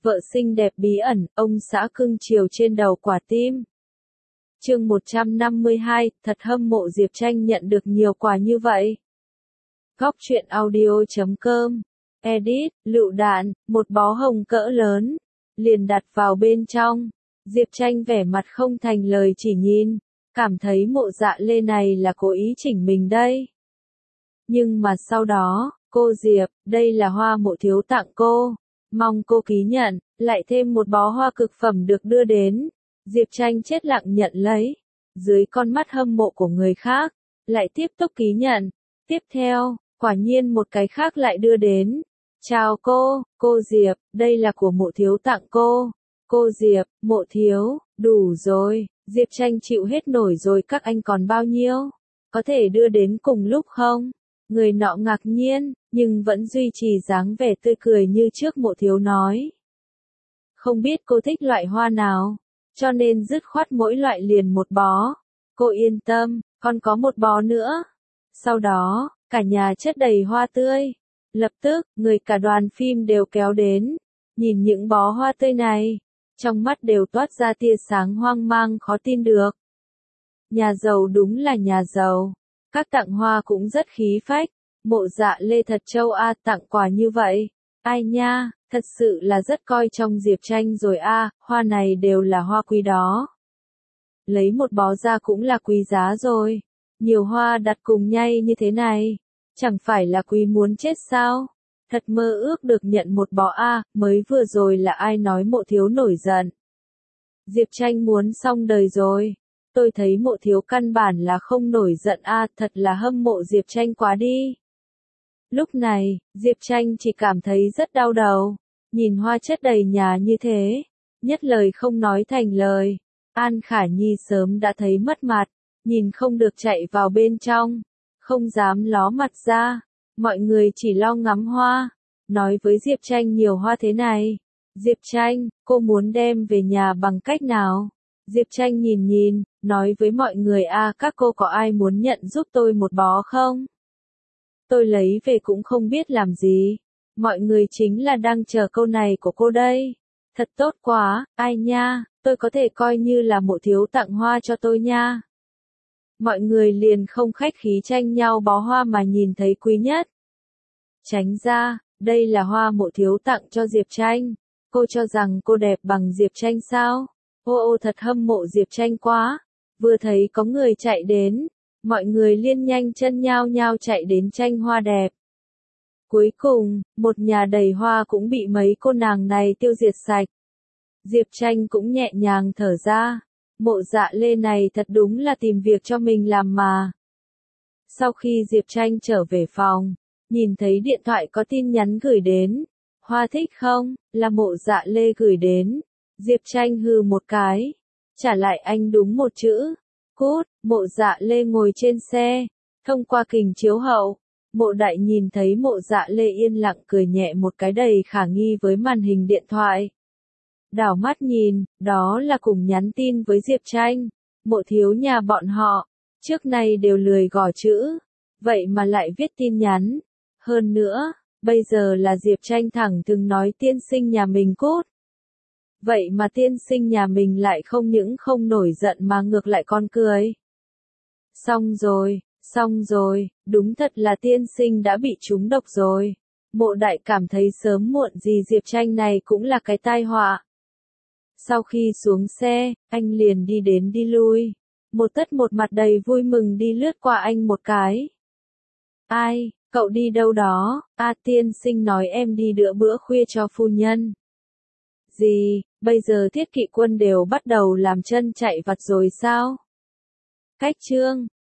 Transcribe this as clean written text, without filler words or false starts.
vợ xinh đẹp bí ẩn, ông xã cưng chiều trên đầu quả tim. Chương 152, thật hâm mộ Diệp Tranh nhận được nhiều quà như vậy. Góc truyện audio.com. Edit, lựu đạn, một bó hồng cỡ lớn, liền đặt vào bên trong. Diệp Tranh vẻ mặt không thành lời chỉ nhìn, cảm thấy Mộ Dạ Lê này là cố ý chỉnh mình đây. Nhưng mà sau đó, cô Diệp, đây là hoa Mộ thiếu tặng cô, mong cô ký nhận, lại thêm một bó hoa cực phẩm được đưa đến. Diệp Tranh chết lặng nhận lấy, dưới con mắt hâm mộ của người khác, lại tiếp tục ký nhận. Tiếp theo, quả nhiên một cái khác lại đưa đến. Chào cô Diệp, đây là của Mộ thiếu tặng cô. Cô Diệp, Mộ thiếu, đủ rồi, Diệp Tranh chịu hết nổi rồi, các anh còn bao nhiêu? Có thể đưa đến cùng lúc không? Người nọ ngạc nhiên, nhưng vẫn duy trì dáng vẻ tươi cười như trước. Mộ thiếu nói. Không biết cô thích loại hoa nào, cho nên dứt khoát mỗi loại liền một bó. Cô yên tâm, còn có một bó nữa. Sau đó, cả nhà chất đầy hoa tươi. Lập tức, người cả đoàn phim đều kéo đến. Nhìn những bó hoa tươi này, trong mắt đều toát ra tia sáng hoang mang khó tin được. Nhà giàu đúng là nhà giàu. Các tặng hoa cũng rất khí phách. Mộ Dạ Lê thật châu a, tặng quà như vậy. Ai nha, thật sự là rất coi trọng Diệp Tranh rồi a, hoa này đều là hoa quý đó. Lấy một bó ra cũng là quý giá rồi. Nhiều hoa đặt cùng nhau như thế này, chẳng phải là quý muốn chết sao? Thật mơ ước được nhận một bó a, mới vừa rồi là ai nói Mộ thiếu nổi giận. Diệp Tranh muốn xong đời rồi. Tôi thấy Mộ thiếu căn bản là không nổi giận a, thật là hâm mộ Diệp Tranh quá đi. Lúc này, Diệp Tranh chỉ cảm thấy rất đau đầu. Nhìn hoa chất đầy nhà như thế, nhất lời không nói thành lời. An Khả Nhi sớm đã thấy mất mặt, nhìn không được chạy vào bên trong, không dám ló mặt ra. Mọi người chỉ lo ngắm hoa, nói với Diệp Tranh nhiều hoa thế này. Diệp Tranh, cô muốn đem về nhà bằng cách nào? Diệp Tranh nhìn, nói với mọi người các cô có ai muốn nhận giúp tôi một bó không? Tôi lấy về cũng không biết làm gì. Mọi người chính là đang chờ câu này của cô đây. Thật tốt quá, ai nha, tôi có thể coi như là Mộ thiếu tặng hoa cho tôi nha. Mọi người liền không khách khí tranh nhau bó hoa mà nhìn thấy quý nhất. Tránh ra, đây là hoa Mộ thiếu tặng cho Diệp Tranh. Cô cho rằng cô đẹp bằng Diệp Tranh sao? Ô thật hâm mộ Diệp Tranh quá. Vừa thấy có người chạy đến, mọi người liên nhanh chân nhao nhao chạy đến tranh hoa đẹp. Cuối cùng, một nhà đầy hoa cũng bị mấy cô nàng này tiêu diệt sạch. Diệp Tranh cũng nhẹ nhàng thở ra. Mộ Dạ Lê này thật đúng là tìm việc cho mình làm mà. Sau khi Diệp Tranh trở về phòng, nhìn thấy điện thoại có tin nhắn gửi đến. Hoa thích không? Là Mộ Dạ Lê gửi đến. Diệp Tranh hừ một cái, trả lại anh đúng một chữ. Cút. Mộ Dạ Lê ngồi trên xe, thông qua kính chiếu hậu. Mộ Đại nhìn thấy Mộ Dạ Lê yên lặng cười nhẹ một cái đầy khả nghi với màn hình điện thoại. Đảo mắt nhìn, đó là cùng nhắn tin với Diệp Tranh. Mộ thiếu nhà bọn họ, trước nay đều lười gõ chữ, vậy mà lại viết tin nhắn. Hơn nữa, bây giờ là Diệp Tranh thẳng thừng nói tiên sinh nhà mình cút. Vậy mà tiên sinh nhà mình lại không những không nổi giận mà ngược lại còn cười. Xong rồi, đúng thật là tiên sinh đã bị trúng độc rồi. Mộ Đại cảm thấy sớm muộn gì Diệp Tranh này cũng là cái tai họa. Sau khi xuống xe, anh liền đi đến đi lui. Một mặt đầy vui mừng đi lướt qua anh một cái. Ai, cậu đi đâu đó? Tiên sinh nói em đi đỡ bữa khuya cho phu nhân. Gì, bây giờ Thiết Kỵ quân đều bắt đầu làm chân chạy vặt rồi sao? Cách chương